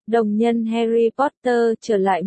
Đồng nhân Harry Potter trở lại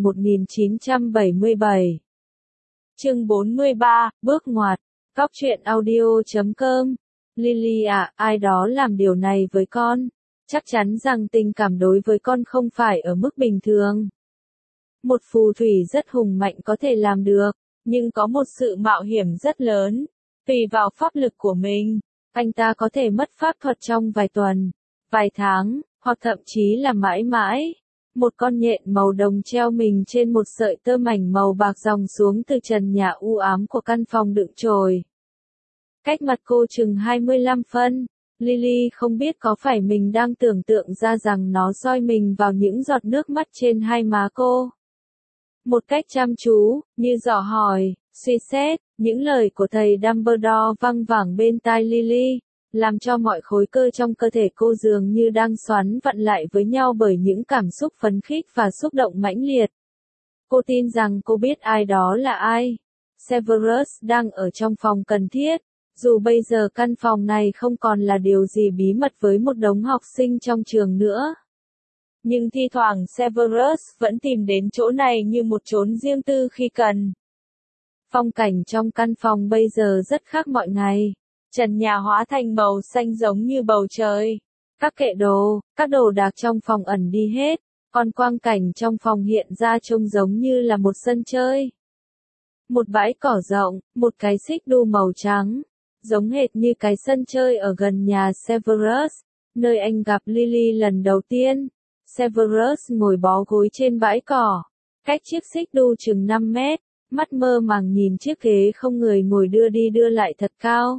1977. Chương 43, bước ngoặt. Cóc truyện audio.com. Lily à, ai đó làm điều này với con. Chắc chắn rằng tình cảm đối với con không phải ở mức bình thường. Một phù thủy rất hùng mạnh có thể làm được, nhưng có một sự mạo hiểm rất lớn. Tùy vào pháp lực của mình, anh ta có thể mất pháp thuật trong vài tuần, vài tháng, hoặc thậm chí là mãi mãi. Một con nhện màu đồng treo mình trên một sợi tơ mảnh màu bạc ròng xuống từ trần nhà u ám của căn phòng đựng chồi. Cách mặt cô chừng 25 phân, Lily không biết có phải mình đang tưởng tượng ra rằng nó soi mình vào những giọt nước mắt trên hai má cô. Một cách chăm chú, như dò hỏi, suy xét, những lời của thầy Dumbledore văng vẳng bên tai Lily, làm cho mọi khối cơ trong cơ thể cô dường như đang xoắn vặn lại với nhau bởi những cảm xúc phấn khích và xúc động mãnh liệt. Cô tin rằng cô biết ai đó là ai. Severus đang ở trong phòng cần thiết, dù bây giờ căn phòng này không còn là điều gì bí mật với một đống học sinh trong trường nữa. Nhưng thi thoảng Severus vẫn tìm đến chỗ này như một chốn riêng tư khi cần. Phong cảnh trong căn phòng bây giờ rất khác mọi ngày. Trần nhà hóa thành màu xanh giống như bầu trời. Các kệ đồ, các đồ đạc trong phòng ẩn đi hết, còn quang cảnh trong phòng hiện ra trông giống như là một sân chơi. Một bãi cỏ rộng, một cái xích đu màu trắng, giống hệt như cái sân chơi ở gần nhà Severus, nơi anh gặp Lily lần đầu tiên. Severus ngồi bó gối trên bãi cỏ, cách chiếc xích đu chừng 5 mét, mắt mơ màng nhìn chiếc ghế không người ngồi đưa đi đưa lại thật cao.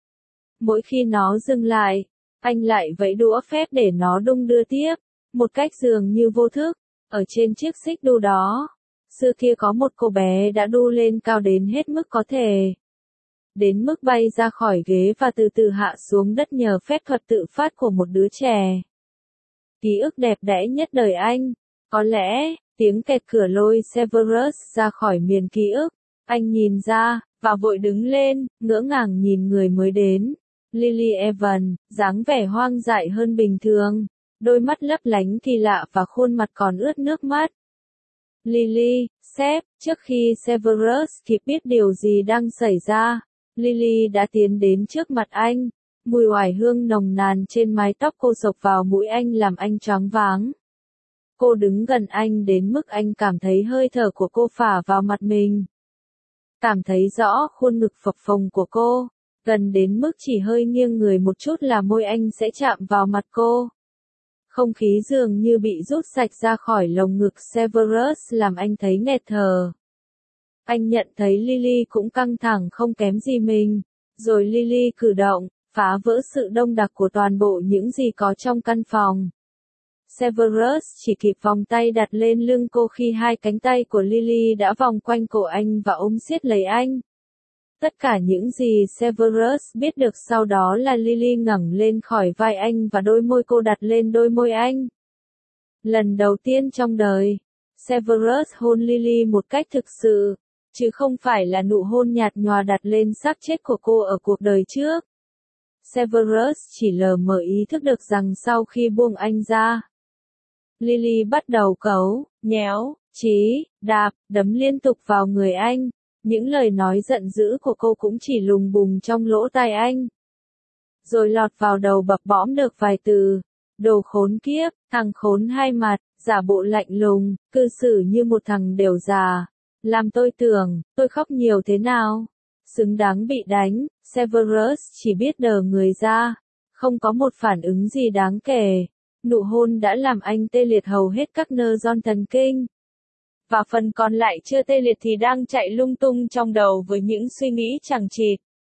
Mỗi khi nó dừng lại, anh lại vẫy đũa phép để nó đung đưa tiếp, một cách dường như vô thức, ở trên chiếc xích đu đó. Xưa kia có một cô bé đã đu lên cao đến hết mức có thể. Đến mức bay ra khỏi ghế và từ từ hạ xuống đất nhờ phép thuật tự phát của một đứa trẻ. Ký ức đẹp đẽ nhất đời anh. Có lẽ, tiếng kẹt cửa lôi Severus ra khỏi miền ký ức. Anh nhìn ra, và vội đứng lên, ngỡ ngàng nhìn người mới đến. Lily Evans, dáng vẻ hoang dại hơn bình thường. Đôi mắt lấp lánh kỳ lạ và khuôn mặt còn ướt nước mắt. Lily, sếp, trước khi Severus kịp biết điều gì đang xảy ra, Lily đã tiến đến trước mặt anh. Mùi oải hương nồng nàn trên mái tóc cô xộc vào mũi anh làm anh choáng váng. Cô đứng gần anh đến mức anh cảm thấy hơi thở của cô phả vào mặt mình. Cảm thấy rõ khuôn ngực phập phồng của cô, gần đến mức chỉ hơi nghiêng người một chút là môi anh sẽ chạm vào mặt cô. Không khí dường như bị rút sạch ra khỏi lồng ngực Severus làm anh thấy nghẹt thở. Anh nhận thấy Lily cũng căng thẳng không kém gì mình, rồi Lily cử động, phá vỡ sự đông đặc của toàn bộ những gì có trong căn phòng. Severus chỉ kịp vòng tay đặt lên lưng cô khi hai cánh tay của Lily đã vòng quanh cổ anh và ôm siết lấy anh. Tất cả những gì Severus biết được sau đó là Lily ngẩng lên khỏi vai anh và đôi môi cô đặt lên đôi môi anh. Lần đầu tiên trong đời, Severus hôn Lily một cách thực sự, chứ không phải là nụ hôn nhạt nhòa đặt lên xác chết của cô ở cuộc đời trước. Severus chỉ lờ mờ ý thức được rằng sau khi buông anh ra, Lily bắt đầu cấu, nhéo, chí, đạp, đấm liên tục vào người anh. Những lời nói giận dữ của cô cũng chỉ lùng bùng trong lỗ tai anh. Rồi lọt vào đầu bập bõm được vài từ. Đồ khốn kiếp, thằng khốn hai mặt, giả bộ lạnh lùng, cư xử như một thằng đểu già. Làm tôi tưởng, tôi khóc nhiều thế nào? Xứng đáng bị đánh. Severus chỉ biết đờ người ra. Không có một phản ứng gì đáng kể. Nụ hôn đã làm anh tê liệt hầu hết các nơ-ron thần kinh. Và phần còn lại chưa tê liệt thì đang chạy lung tung trong đầu với những suy nghĩ chằng chịt.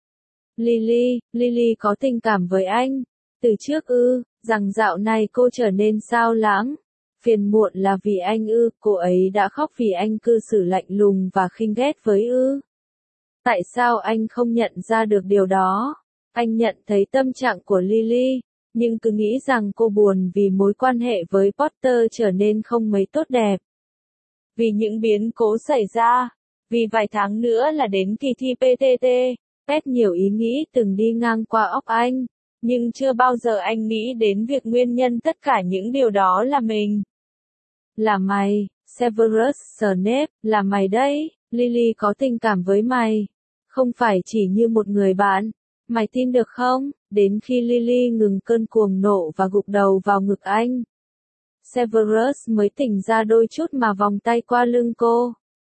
Lily có tình cảm với anh. Từ trước rằng dạo này cô trở nên xao lãng. Phiền muộn là vì anh cô ấy đã khóc vì anh cư xử lạnh lùng và khinh ghét với Tại sao anh không nhận ra được điều đó? Anh nhận thấy tâm trạng của Lily, nhưng cứ nghĩ rằng cô buồn vì mối quan hệ với Potter trở nên không mấy tốt đẹp. Vì những biến cố xảy ra, vì vài tháng nữa là đến kỳ thi PTT, rất nhiều ý nghĩ từng đi ngang qua óc anh, nhưng chưa bao giờ anh nghĩ đến việc nguyên nhân tất cả những điều đó là mình. Là mày, Severus Snape, là mày đấy, Lily có tình cảm với mày. Không phải chỉ như một người bạn. Mày tin được không? Đến khi Lily ngừng cơn cuồng nộ và gục đầu vào ngực anh, Severus mới tỉnh ra đôi chút mà vòng tay qua lưng cô.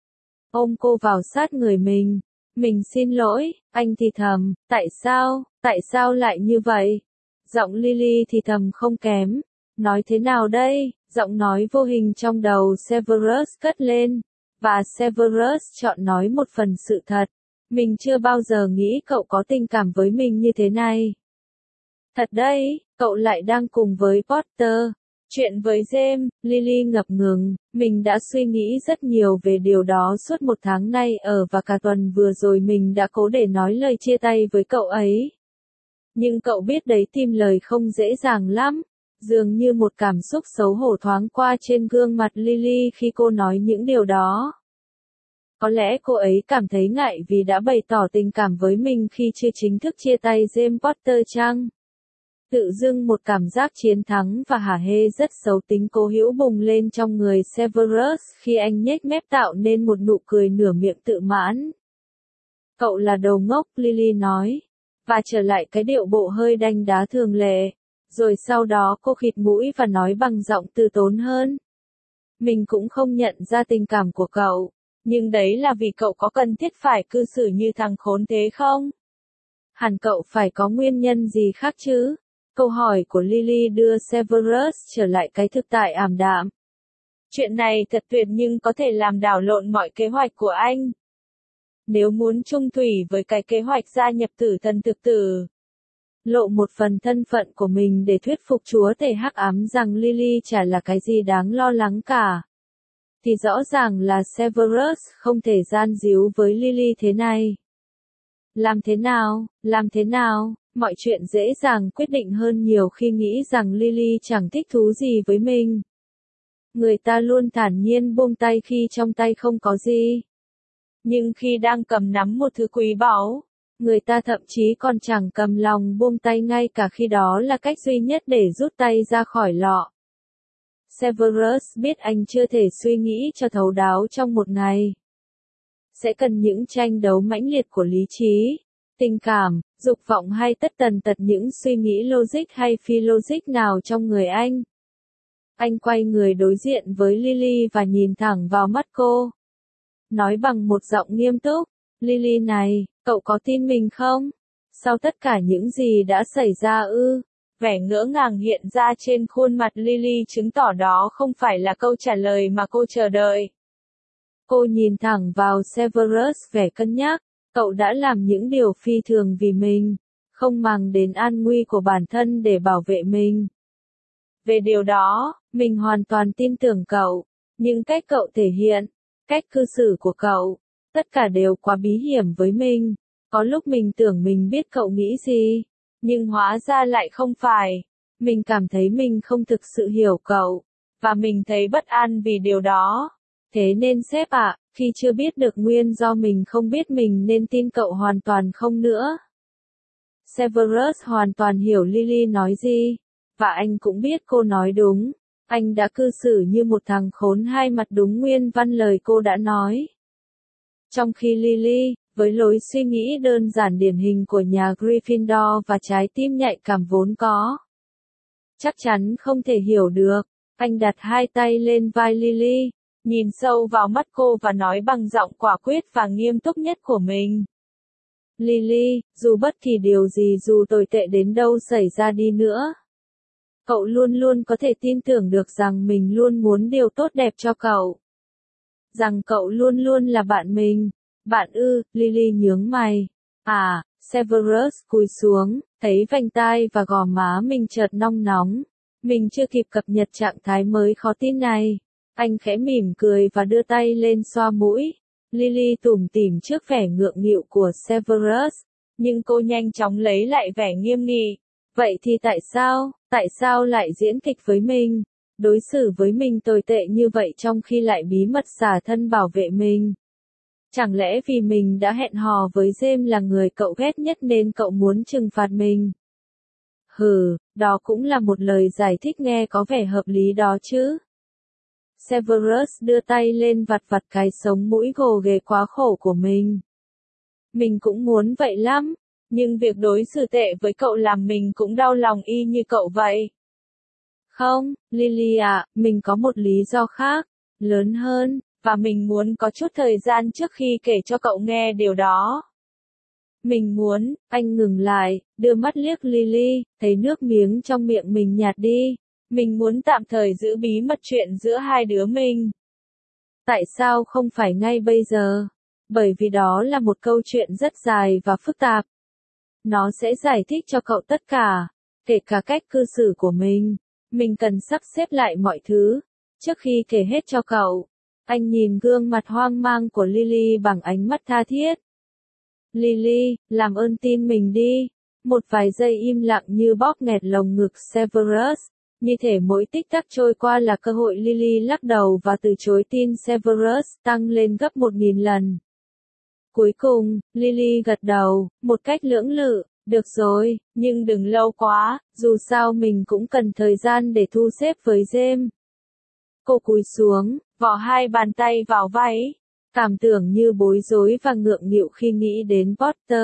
Ôm cô vào sát người mình. Mình xin lỗi, anh thì thầm, tại sao lại như vậy? Giọng Lily thì thầm không kém. Nói thế nào đây? Giọng nói vô hình trong đầu Severus cất lên. Và Severus chọn nói một phần sự thật. Mình chưa bao giờ nghĩ cậu có tình cảm với mình như thế này. Thật đấy, cậu lại đang cùng với Potter. Chuyện với James, Lily ngập ngừng, mình đã suy nghĩ rất nhiều về điều đó suốt một tháng nay và cả tuần vừa rồi mình đã cố để nói lời chia tay với cậu ấy. Nhưng cậu biết đấy, tìm lời không dễ dàng lắm. Dường như một cảm xúc xấu hổ thoáng qua trên gương mặt Lily khi cô nói những điều đó. Có lẽ cô ấy cảm thấy ngại vì đã bày tỏ tình cảm với mình khi chưa chính thức chia tay James Potter chăng? Tự dưng một cảm giác chiến thắng và hả hê rất xấu tính cố hữu bùng lên trong người Severus khi anh nhếch mép tạo nên một nụ cười nửa miệng tự mãn. Cậu là đồ ngốc, Lily nói. Và trở lại cái điệu bộ hơi đanh đá thường lệ. Rồi sau đó cô khịt mũi và nói bằng giọng từ tốn hơn. Mình cũng không nhận ra tình cảm của cậu. Nhưng đấy là vì cậu có cần thiết phải cư xử như thằng khốn thế không? Hẳn cậu phải có nguyên nhân gì khác chứ? Câu hỏi của Lily đưa Severus trở lại cái thực tại ảm đạm. Chuyện này thật tuyệt nhưng có thể làm đảo lộn mọi kế hoạch của anh. Nếu muốn chung thủy với cái kế hoạch gia nhập tử thần thực tử, lộ một phần thân phận của mình để thuyết phục chúa tể hắc ám rằng Lily chả là cái gì đáng lo lắng cả, thì rõ ràng là Severus không thể gian díu với Lily thế này. Làm thế nào, mọi chuyện dễ dàng quyết định hơn nhiều khi nghĩ rằng Lily chẳng thích thú gì với mình. Người ta luôn thản nhiên buông tay khi trong tay không có gì. Nhưng khi đang cầm nắm một thứ quý báu, người ta thậm chí còn chẳng cầm lòng buông tay ngay cả khi đó là cách duy nhất để rút tay ra khỏi lọ. Severus biết anh chưa thể suy nghĩ cho thấu đáo trong một ngày. Sẽ cần những tranh đấu mãnh liệt của lý trí, tình cảm, dục vọng hay tất tần tật những suy nghĩ logic hay phi logic nào trong người anh. Anh quay người đối diện với Lily và nhìn thẳng vào mắt cô. Nói bằng một giọng nghiêm túc, Lily này, cậu có tin mình không? Sau tất cả những gì đã xảy ra ư? Vẻ ngỡ ngàng hiện ra trên khuôn mặt Lily chứng tỏ đó không phải là câu trả lời mà cô chờ đợi. Cô nhìn thẳng vào Severus vẻ cân nhắc, cậu đã làm những điều phi thường vì mình, không màng đến an nguy của bản thân để bảo vệ mình. Về điều đó, mình hoàn toàn tin tưởng cậu, nhưng cách cậu thể hiện, cách cư xử của cậu, tất cả đều quá bí hiểm với mình. Có lúc mình tưởng mình biết cậu nghĩ gì, nhưng hóa ra lại không phải. Mình cảm thấy mình không thực sự hiểu cậu, và mình thấy bất an vì điều đó. Thế nên sếp ạ, khi chưa biết được nguyên do mình không biết mình nên tin cậu hoàn toàn không nữa. Severus hoàn toàn hiểu Lily nói gì, và anh cũng biết cô nói đúng. Anh đã cư xử như một thằng khốn hai mặt đúng nguyên văn lời cô đã nói. Trong khi Lily, với lối suy nghĩ đơn giản điển hình của nhà Gryffindor và trái tim nhạy cảm vốn có, chắc chắn không thể hiểu được. Anh đặt hai tay lên vai Lily, nhìn sâu vào mắt cô và nói bằng giọng quả quyết và nghiêm túc nhất của mình. Lily, dù bất kỳ điều gì dù tồi tệ đến đâu xảy ra đi nữa, cậu luôn luôn có thể tin tưởng được rằng mình luôn muốn điều tốt đẹp cho cậu. Rằng cậu luôn luôn là bạn mình. Bạn ư, Lily nhướng mày. À, Severus cúi xuống, thấy vành tai và gò má mình chợt nong nóng. Mình chưa kịp cập nhật trạng thái mới khó tin này. Anh khẽ mỉm cười và đưa tay lên xoa mũi. Lily tủm tỉm trước vẻ ngượng nghịu của Severus, nhưng cô nhanh chóng lấy lại vẻ nghiêm nghị. Vậy thì tại sao lại diễn kịch với mình? Đối xử với mình tồi tệ như vậy trong khi lại bí mật xả thân bảo vệ mình? Chẳng lẽ vì mình đã hẹn hò với James là người cậu ghét nhất nên cậu muốn trừng phạt mình? Đó cũng là một lời giải thích nghe có vẻ hợp lý đó chứ. Severus đưa tay lên vặt vặt cái sống mũi gồ ghề quá khổ của mình. Mình cũng muốn vậy lắm, nhưng việc đối xử tệ với cậu làm mình cũng đau lòng y như cậu vậy. Không, Lily ạ, mình có một lý do khác, lớn hơn, và mình muốn có chút thời gian trước khi kể cho cậu nghe điều đó. Mình muốn, anh ngừng lại, đưa mắt liếc Lily, thấy nước miếng trong miệng mình nhạt đi. Mình muốn tạm thời giữ bí mật chuyện giữa hai đứa mình. Tại sao không phải ngay bây giờ? Bởi vì đó là một câu chuyện rất dài và phức tạp. Nó sẽ giải thích cho cậu tất cả, kể cả cách cư xử của mình. Mình cần sắp xếp lại mọi thứ, trước khi kể hết cho cậu. Anh nhìn gương mặt hoang mang của Lily bằng ánh mắt tha thiết. Lily, làm ơn tin mình đi. Một vài giây im lặng như bóp nghẹt lồng ngực Severus. Như thể mỗi tích tắc trôi qua là cơ hội Lily lắc đầu và từ chối tin Severus tăng lên gấp 1000 lần. Cuối cùng, Lily gật đầu, một cách lưỡng lự, được rồi, nhưng đừng lâu quá, dù sao mình cũng cần thời gian để thu xếp với James. Cô cúi xuống, vò hai bàn tay vào váy, cảm tưởng như bối rối và ngượng nghịu khi nghĩ đến Potter.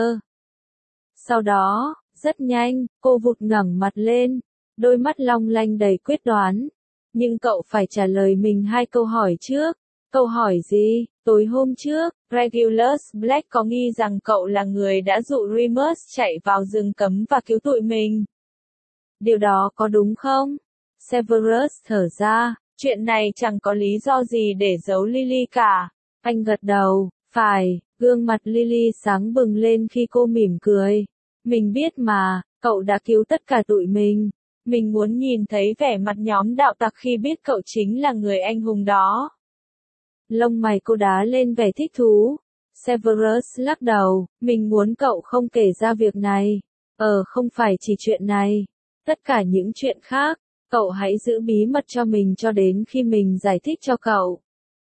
Sau đó, rất nhanh, cô vụt ngẩng mặt lên, đôi mắt long lanh đầy quyết đoán. Nhưng cậu phải trả lời mình 2 câu hỏi trước. Câu hỏi gì? Tối hôm trước, Regulus Black có nghi rằng cậu là người đã dụ Remus chạy vào rừng cấm và cứu tụi mình. Điều đó có đúng không? Severus thở ra, chuyện này chẳng có lý do gì để giấu Lily cả. Anh gật đầu, phải, gương mặt Lily sáng bừng lên khi cô mỉm cười. Mình biết mà, cậu đã cứu tất cả tụi mình. Mình muốn nhìn thấy vẻ mặt nhóm đạo tặc khi biết cậu chính là người anh hùng đó. Lông mày cô đá lên vẻ thích thú. Severus lắc đầu, mình muốn cậu không kể ra việc này. Không phải chỉ chuyện này. Tất cả những chuyện khác, cậu hãy giữ bí mật cho mình cho đến khi mình giải thích cho cậu.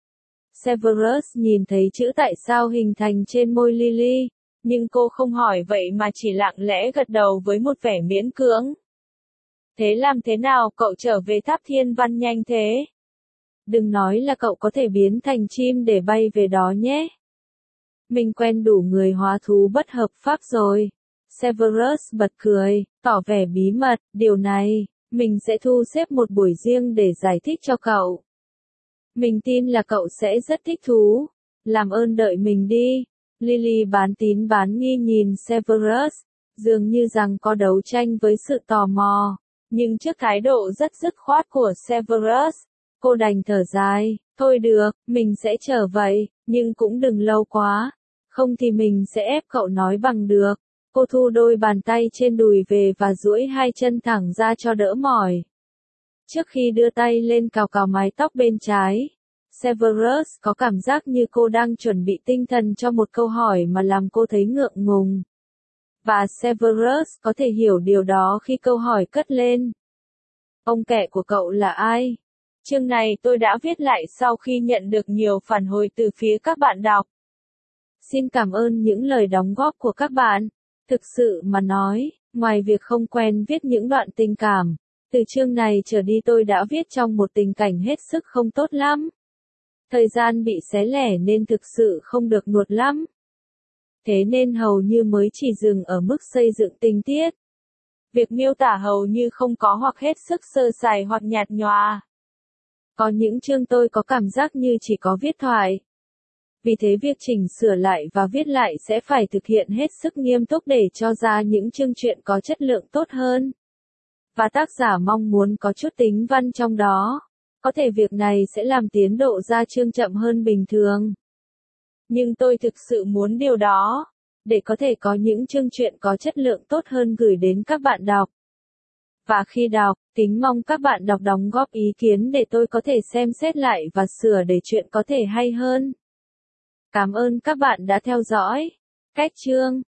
Severus nhìn thấy chữ tại sao hình thành trên môi Lily, nhưng cô không hỏi vậy mà chỉ lặng lẽ gật đầu với một vẻ miễn cưỡng. Thế làm thế nào cậu trở về Tháp Thiên Văn nhanh thế? Đừng nói là cậu có thể biến thành chim để bay về đó nhé. Mình quen đủ người hóa thú bất hợp pháp rồi. Severus bật cười, tỏ vẻ bí mật, điều này, mình sẽ thu xếp một buổi riêng để giải thích cho cậu. Mình tin là cậu sẽ rất thích thú. Làm ơn đợi mình đi. Lily bán tín bán nghi nhìn Severus, dường như rằng có đấu tranh với sự tò mò. Nhưng trước thái độ rất dứt khoát của Severus, cô đành thở dài, thôi được, mình sẽ trở vậy, nhưng cũng đừng lâu quá. Không thì mình sẽ ép cậu nói bằng được. Cô thu đôi bàn tay trên đùi về và duỗi 2 chân thẳng ra cho đỡ mỏi. Trước khi đưa tay lên cào cào mái tóc bên trái, Severus có cảm giác như cô đang chuẩn bị tinh thần cho một câu hỏi mà làm cô thấy ngượng ngùng. Và Severus có thể hiểu điều đó khi câu hỏi cất lên. Ông kẹ của cậu là ai? Chương này tôi đã viết lại sau khi nhận được nhiều phản hồi từ phía các bạn đọc. Xin cảm ơn những lời đóng góp của các bạn. Thực sự mà nói, ngoài việc không quen viết những đoạn tình cảm, từ chương này trở đi tôi đã viết trong một tình cảnh hết sức không tốt lắm. Thời gian bị xé lẻ nên thực sự không được nuột lắm. Thế nên hầu như mới chỉ dừng ở mức xây dựng tình tiết. Việc miêu tả hầu như không có hoặc hết sức sơ sài hoặc nhạt nhòa. Có những chương tôi có cảm giác như chỉ có viết thoại. Vì thế việc chỉnh sửa lại và viết lại sẽ phải thực hiện hết sức nghiêm túc để cho ra những chương truyện có chất lượng tốt hơn. Và tác giả mong muốn có chút tính văn trong đó. Có thể việc này sẽ làm tiến độ ra chương chậm hơn bình thường. Nhưng tôi thực sự muốn điều đó, để có thể có những chương truyện có chất lượng tốt hơn gửi đến các bạn đọc. Và khi đọc, kính mong các bạn đọc đóng góp ý kiến để tôi có thể xem xét lại và sửa để chuyện có thể hay hơn. Cảm ơn các bạn đã theo dõi. Cách chương